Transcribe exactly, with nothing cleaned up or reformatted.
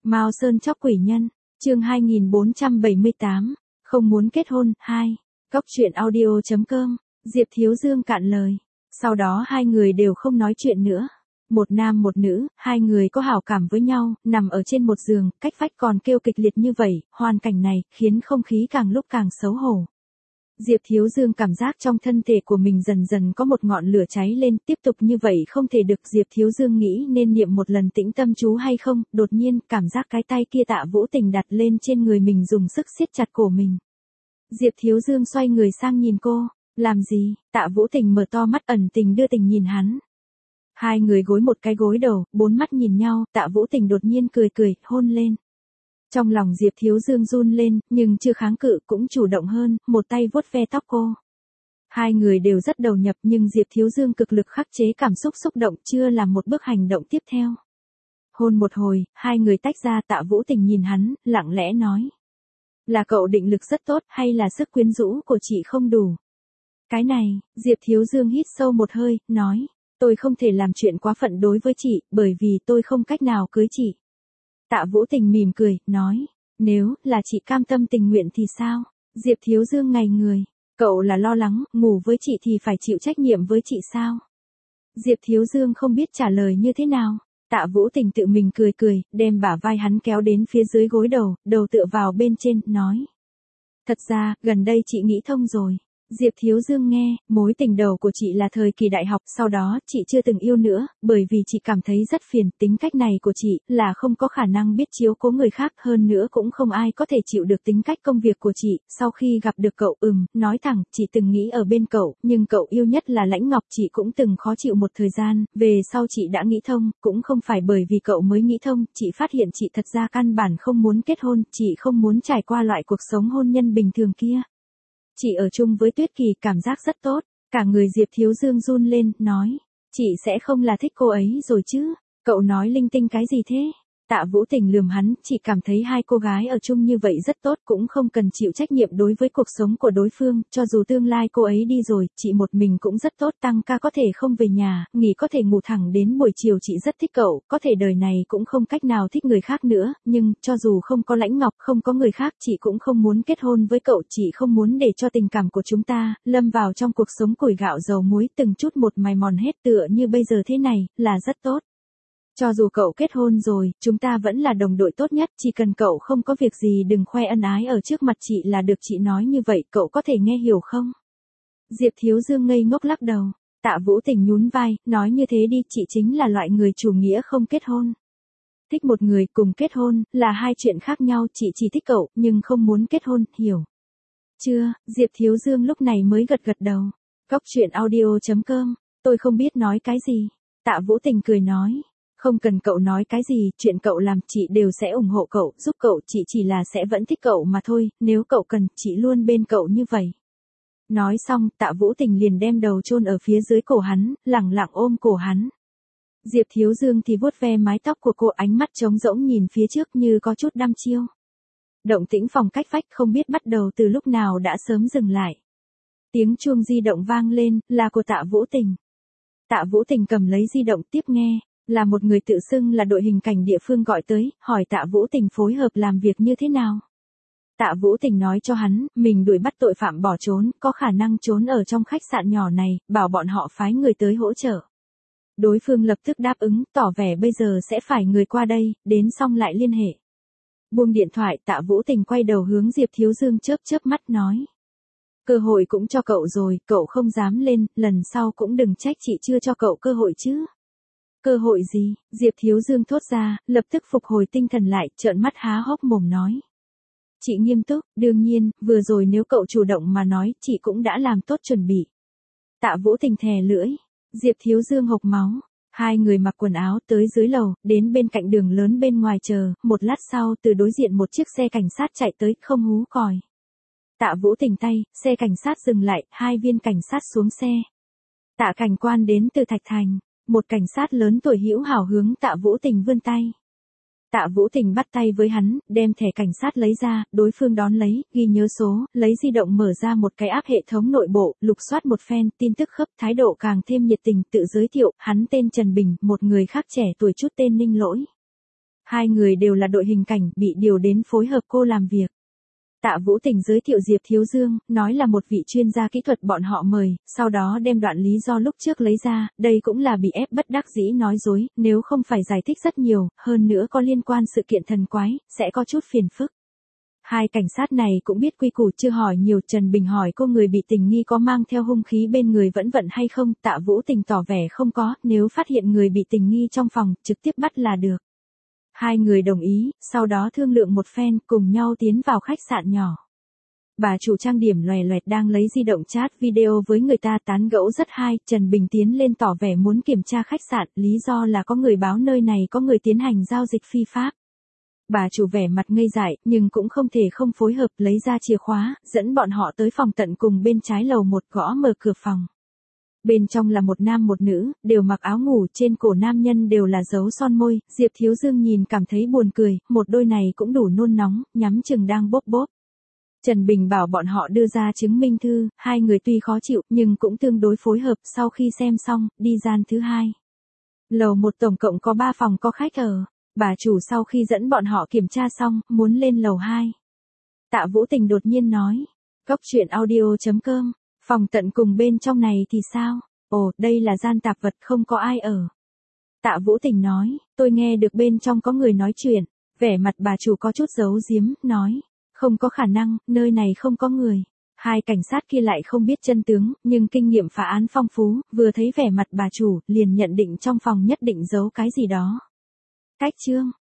Mao Sơn chóc quỷ nhân, chương hai nghìn bốn trăm bảy mươi tám, không muốn kết hôn, hai. Góc truyện audio chấm com, Diệp Thiếu Dương cạn lời. Sau đó hai người đều không nói chuyện nữa. Một nam một nữ, hai người có hảo cảm với nhau, nằm ở trên một giường, cách vách còn kêu kịch liệt như vậy, hoàn cảnh này, khiến không khí càng lúc càng xấu hổ. Diệp Thiếu Dương cảm giác trong thân thể của mình dần dần có một ngọn lửa cháy lên, tiếp tục như vậy không thể được. Diệp Thiếu Dương nghĩ nên niệm một lần tĩnh tâm chú hay không, đột nhiên, cảm giác cái tay kia Tạ Vũ Tình đặt lên trên người mình dùng sức siết chặt cổ mình. Diệp Thiếu Dương xoay người sang nhìn cô, làm gì? Tạ Vũ Tình mở to mắt ẩn tình đưa tình nhìn hắn. Hai người gối một cái gối đầu, bốn mắt nhìn nhau, Tạ Vũ Tình đột nhiên cười cười, hôn lên. Trong lòng Diệp Thiếu Dương run lên, nhưng chưa kháng cự cũng chủ động hơn, một tay vuốt ve tóc cô. Hai người đều rất đầu nhập nhưng Diệp Thiếu Dương cực lực khắc chế cảm xúc xúc động chưa làm một bước hành động tiếp theo. Hôn một hồi, hai người tách ra. Tạ Vũ Tình nhìn hắn, lặng lẽ nói. Là cậu định lực rất tốt hay là sức quyến rũ của chị không đủ? Cái này, Diệp Thiếu Dương hít sâu một hơi, nói. Tôi không thể làm chuyện quá phận đối với chị, bởi vì tôi không cách nào cưới chị. Tạ Vũ Tình mỉm cười, nói, nếu là chị cam tâm tình nguyện thì sao? Diệp Thiếu Dương ngây người, cậu là lo lắng, ngủ với chị thì phải chịu trách nhiệm với chị sao? Diệp Thiếu Dương không biết trả lời như thế nào. Tạ Vũ Tình tự mình cười cười, đem bả vai hắn kéo đến phía dưới gối đầu, đầu tựa vào bên trên, nói. Thật ra, gần đây chị nghĩ thông rồi. Diệp Thiếu Dương nghe, mối tình đầu của chị là thời kỳ đại học, sau đó chị chưa từng yêu nữa, bởi vì chị cảm thấy rất phiền, tính cách này của chị là không có khả năng biết chiếu cố người khác, hơn nữa cũng không ai có thể chịu được tính cách công việc của chị. Sau khi gặp được cậu, ừm, nói thẳng, chị từng nghĩ ở bên cậu, nhưng cậu yêu nhất là Lãnh Ngọc, chị cũng từng khó chịu một thời gian, về sau chị đã nghĩ thông, cũng không phải bởi vì cậu mới nghĩ thông, chị phát hiện chị thật ra căn bản không muốn kết hôn, chị không muốn trải qua loại cuộc sống hôn nhân bình thường kia. Chị ở chung với Tuyết Kỳ cảm giác rất tốt, cả người Diệp Thiếu Dương run lên, nói, chị sẽ không là thích cô ấy rồi chứ, cậu nói linh tinh cái gì thế? Tạ Vũ Tình lườm hắn, chị cảm thấy hai cô gái ở chung như vậy rất tốt, cũng không cần chịu trách nhiệm đối với cuộc sống của đối phương, cho dù tương lai cô ấy đi rồi, chị một mình cũng rất tốt, tăng ca có thể không về nhà, nghỉ có thể ngủ thẳng đến buổi chiều, chị rất thích cậu, có thể đời này cũng không cách nào thích người khác nữa, nhưng, cho dù không có Lãnh Ngọc, không có người khác, chị cũng không muốn kết hôn với cậu, chị không muốn để cho tình cảm của chúng ta, lâm vào trong cuộc sống củi gạo dầu muối, từng chút một mài mòn hết tựa như bây giờ thế này, là rất tốt. Cho dù cậu kết hôn rồi, chúng ta vẫn là đồng đội tốt nhất, chỉ cần cậu không có việc gì đừng khoe ân ái ở trước mặt chị là được. Chị nói như vậy, cậu có thể nghe hiểu không? Diệp Thiếu Dương ngây ngốc lắc đầu. Tạ Vũ Tình nhún vai, nói như thế đi, chị chính là loại người chủ nghĩa không kết hôn. Thích một người cùng kết hôn, là hai chuyện khác nhau, chị chỉ thích cậu, nhưng không muốn kết hôn, hiểu? Chưa, Diệp Thiếu Dương lúc này mới gật gật đầu. Góc truyện audio chấm com, tôi không biết nói cái gì. Tạ Vũ Tình cười nói. Không cần cậu nói cái gì, chuyện cậu làm chị đều sẽ ủng hộ cậu, giúp cậu, chị chỉ là sẽ vẫn thích cậu mà thôi, nếu cậu cần, chị luôn bên cậu như vậy. Nói xong, Tạ Vũ Tình liền đem đầu chôn ở phía dưới cổ hắn, lẳng lặng ôm cổ hắn. Diệp Thiếu Dương thì vuốt ve mái tóc của cô, ánh mắt trống rỗng nhìn phía trước như có chút đăm chiêu. Động tĩnh phòng cách vách không biết bắt đầu từ lúc nào đã sớm dừng lại. Tiếng chuông di động vang lên, là của Tạ Vũ Tình. Tạ Vũ Tình cầm lấy di động tiếp nghe. Là một người tự xưng là đội hình cảnh địa phương gọi tới, hỏi Tạ Vũ Tình phối hợp làm việc như thế nào. Tạ Vũ Tình nói cho hắn, mình đuổi bắt tội phạm bỏ trốn, có khả năng trốn ở trong khách sạn nhỏ này, bảo bọn họ phái người tới hỗ trợ. Đối phương lập tức đáp ứng, tỏ vẻ bây giờ sẽ phải người qua đây, đến xong lại liên hệ. Buông điện thoại, Tạ Vũ Tình quay đầu hướng Diệp Thiếu Dương chớp chớp mắt nói. Cơ hội cũng cho cậu rồi, cậu không dám lên, lần sau cũng đừng trách chị chưa cho cậu cơ hội chứ. Cơ hội gì? Diệp Thiếu Dương thốt ra, lập tức phục hồi tinh thần lại, trợn mắt há hốc mồm nói. Chị nghiêm túc, đương nhiên, vừa rồi nếu cậu chủ động mà nói, chị cũng đã làm tốt chuẩn bị. Tạ Vũ Tình thè lưỡi. Diệp Thiếu Dương hộc máu. Hai người mặc quần áo tới dưới lầu, đến bên cạnh đường lớn bên ngoài chờ, một lát sau từ đối diện một chiếc xe cảnh sát chạy tới, không hú còi. Tạ Vũ Tình tay, xe cảnh sát dừng lại, hai viên cảnh sát xuống xe. Tạ cảnh quan đến từ Thạch Thành. Một cảnh sát lớn tuổi hữu hảo hướng Tạ Vũ Tình vươn tay. Tạ Vũ Tình bắt tay với hắn, đem thẻ cảnh sát lấy ra, đối phương đón lấy, ghi nhớ số, lấy di động mở ra một cái app hệ thống nội bộ, lục soát một phen, tin tức khớp, thái độ càng thêm nhiệt tình, tự giới thiệu, hắn tên Trần Bình, một người khác trẻ tuổi chút tên Ninh Lỗi. Hai người đều là đội hình cảnh bị điều đến phối hợp cô làm việc. Tạ Vũ Tình giới thiệu Diệp Thiếu Dương, nói là một vị chuyên gia kỹ thuật bọn họ mời, sau đó đem đoạn lý do lúc trước lấy ra, đây cũng là bị ép bất đắc dĩ nói dối, nếu không phải giải thích rất nhiều, hơn nữa có liên quan sự kiện thần quái, sẽ có chút phiền phức. Hai cảnh sát này cũng biết quy củ chưa hỏi nhiều. Trần Bình hỏi cô người bị tình nghi có mang theo hung khí bên người vẫn vận hay không, Tạ Vũ Tình tỏ vẻ không có, nếu phát hiện người bị tình nghi trong phòng, trực tiếp bắt là được. Hai người đồng ý, sau đó thương lượng một phen, cùng nhau tiến vào khách sạn nhỏ. Bà chủ trang điểm loè loẹt đang lấy di động chat video với người ta tán gẫu rất hay, Trần Bình tiến lên tỏ vẻ muốn kiểm tra khách sạn, lý do là có người báo nơi này có người tiến hành giao dịch phi pháp. Bà chủ vẻ mặt ngây dại, nhưng cũng không thể không phối hợp, lấy ra chìa khóa, dẫn bọn họ tới phòng tận cùng bên trái lầu một, gõ mở cửa phòng. Bên trong là một nam một nữ, đều mặc áo ngủ, trên cổ nam nhân đều là dấu son môi, Diệp Thiếu Dương nhìn cảm thấy buồn cười, một đôi này cũng đủ nôn nóng, nhắm chừng đang bóp bóp. Trần Bình bảo bọn họ đưa ra chứng minh thư, hai người tuy khó chịu, nhưng cũng tương đối phối hợp, sau khi xem xong, đi gian thứ hai. Lầu một tổng cộng có ba phòng có khách ở, bà chủ sau khi dẫn bọn họ kiểm tra xong, muốn lên lầu hai. Tạ Vũ Tình đột nhiên nói, Cóc truyện audio chấm com, phòng tận cùng bên trong này thì sao? Ồ, đây là gian tạp vật không có ai ở. Tạ Vũ Tình nói, tôi nghe được bên trong có người nói chuyện, vẻ mặt bà chủ có chút giấu giếm, nói, không có khả năng, nơi này không có người. Hai cảnh sát kia lại không biết chân tướng, nhưng kinh nghiệm phá án phong phú, vừa thấy vẻ mặt bà chủ, liền nhận định trong phòng nhất định giấu cái gì đó. Cách chương